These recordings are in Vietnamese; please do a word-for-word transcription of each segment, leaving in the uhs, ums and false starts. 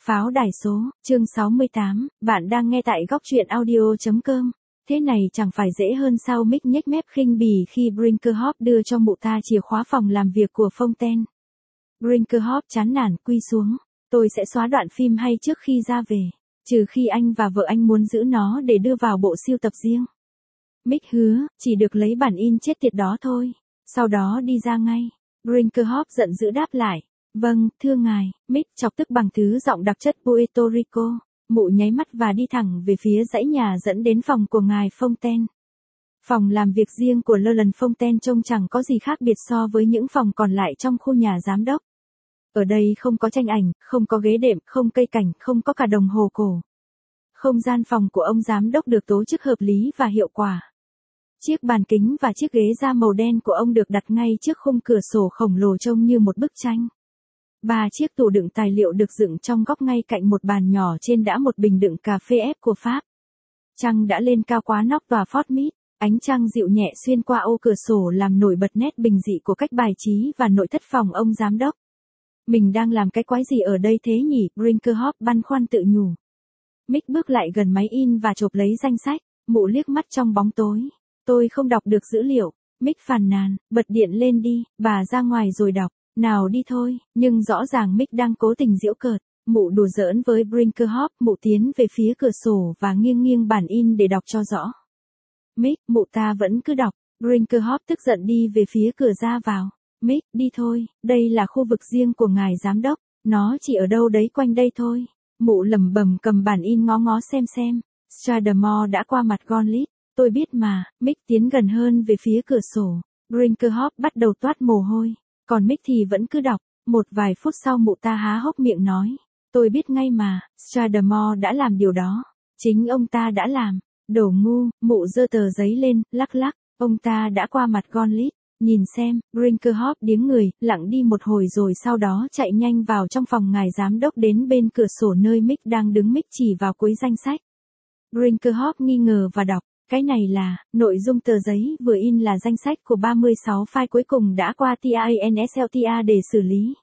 Pháo đài số, chương sáu mươi tám, bạn đang nghe tại góc truyện audio chấm com. Thế này chẳng phải dễ hơn sao? Mick nhếch mép khinh bỉ khi Brinkerhoff đưa cho mụ ta chìa khóa phòng làm việc của Fontaine. Brinkerhoff chán nản quy xuống. Tôi sẽ xóa đoạn phim hay trước khi ra về, trừ khi anh và vợ anh muốn giữ nó để đưa vào bộ sưu tập riêng. Mick hứa, chỉ được lấy bản in chết tiệt đó thôi. Sau đó đi ra ngay. Brinkerhoff giận dữ đáp lại. Vâng, thưa ngài. Mick chọc tức bằng thứ giọng đặc chất Puerto Rico. Mụ nháy mắt và đi thẳng về phía dãy nhà dẫn đến phòng của ngài Fontaine. Phòng làm việc riêng của Roland Fontaine trông chẳng có gì khác biệt so với những phòng còn lại trong khu nhà giám đốc. Ở đây không có tranh ảnh, không có ghế đệm, không cây cảnh, không có cả đồng hồ cổ. Không gian phòng của ông giám đốc được tổ chức hợp lý và hiệu quả. Chiếc bàn kính và chiếc ghế da màu đen của ông được đặt ngay trước khung cửa sổ khổng lồ trông như một bức tranh. Ba chiếc tủ đựng tài liệu được dựng trong góc ngay cạnh một bàn nhỏ, trên đã một bình đựng cà phê ép của Pháp. Trăng đã lên cao quá nóc tòa Fort Meade, ánh trăng dịu nhẹ xuyên qua ô cửa sổ làm nổi bật nét bình dị của cách bài trí và nội thất phòng ông giám đốc. Mình đang làm cái quái gì ở đây thế nhỉ? Brinkerhoff băn khoăn tự nhủ. Mick bước lại gần máy in và chộp lấy danh sách. Mụ liếc mắt trong bóng tối. Tôi không đọc được dữ liệu. Mick phàn nàn, bật điện lên đi, bà ra ngoài rồi đọc. Nào đi thôi, nhưng rõ ràng Mick đang cố tình giễu cợt. Mụ đùa giỡn với Brinkerhoff, mụ tiến về phía cửa sổ và nghiêng nghiêng bản in để đọc cho rõ. Mick, mụ ta vẫn cứ đọc. Brinkerhoff tức giận đi về phía cửa ra vào. Mick, đi thôi, đây là khu vực riêng của ngài giám đốc, nó chỉ ở đâu đấy quanh đây thôi. Mụ lẩm bẩm cầm bản in ngó ngó xem xem. Stradamore đã qua mặt Gonlit, tôi biết mà. Mick tiến gần hơn về phía cửa sổ. Brinkerhoff bắt đầu toát mồ hôi, còn Mick thì vẫn cứ đọc. Một vài phút sau mụ ta há hốc miệng nói, tôi biết ngay mà, Stradamore đã làm điều đó. Chính ông ta đã làm. Đồ ngu. Mụ giơ tờ giấy lên, lắc lắc. Ông ta đã qua mặt Gonlit. Nhìn xem. Brinkerhoff điếng người, lặng đi một hồi rồi sau đó chạy nhanh vào trong phòng ngài giám đốc, đến bên cửa sổ nơi Mick đang đứng. Mick chỉ vào cuối danh sách. Brinkerhoff nghi ngờ và đọc, cái này là, nội dung tờ giấy vừa in là danh sách của ba mươi sáu file cuối cùng đã qua TINSLTA để xử lý.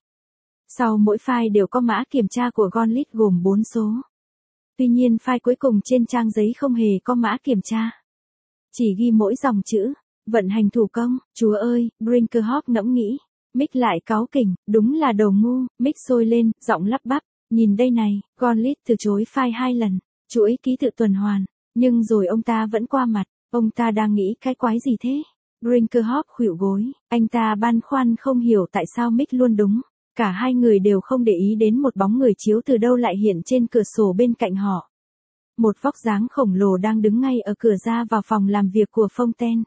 Sau mỗi file đều có mã kiểm tra của Gonlit gồm bốn số. Tuy nhiên file cuối cùng trên trang giấy không hề có mã kiểm tra. Chỉ ghi mỗi dòng chữ. Vận hành thủ công. Chúa ơi, Brinkerhoff ngẫm nghĩ. Mick lại cáu kỉnh, đúng là đồ ngu. Mick sôi lên, giọng lắp bắp. Nhìn đây này, Gonlit từ chối file hai lần. Chuỗi ký tự tuần hoàn. Nhưng rồi ông ta vẫn qua mặt. Ông ta đang nghĩ cái quái gì thế? Brinkerhoff khuỵu gối. Anh ta băn khoăn không hiểu tại sao Mick luôn đúng. Cả hai người đều không để ý đến một bóng người chiếu từ đâu lại hiện trên cửa sổ bên cạnh họ. Một vóc dáng khổng lồ đang đứng ngay ở cửa ra vào phòng làm việc của Fontaine.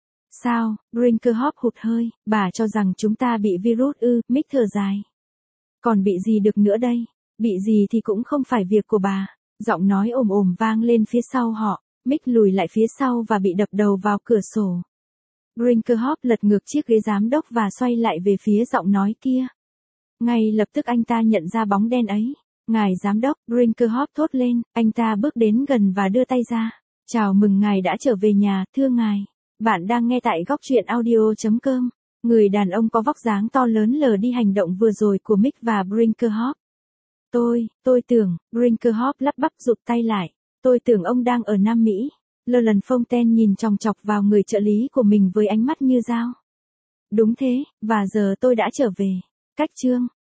Sao? Brinkerhoff hụt hơi. Bà cho rằng chúng ta bị virus ư? Mick thở dài. Còn bị gì được nữa đây? Bị gì thì cũng không phải việc của bà. Giọng nói ồm ồm vang lên phía sau họ. Mick lùi lại phía sau và bị đập đầu vào cửa sổ. Brinkerhoff lật ngược chiếc ghế giám đốc và xoay lại về phía giọng nói kia. Ngay lập tức anh ta nhận ra bóng đen ấy. Ngài giám đốc, Brinkerhoff thốt lên. Anh ta bước đến gần và đưa tay ra. Chào mừng ngài đã trở về nhà, thưa ngài. Bạn đang nghe tại góc truyện audio chấm com. Người đàn ông có vóc dáng to lớn lờ đi hành động vừa rồi của Mick và Brinkerhoff. Tôi, tôi tưởng, Brinkerhoff lắp bắp rụt tay lại. Tôi tưởng ông đang ở Nam Mỹ. Roland Fontaine nhìn chòng chọc vào người trợ lý của mình với ánh mắt như dao. Đúng thế, và giờ tôi đã trở về. Cách chương.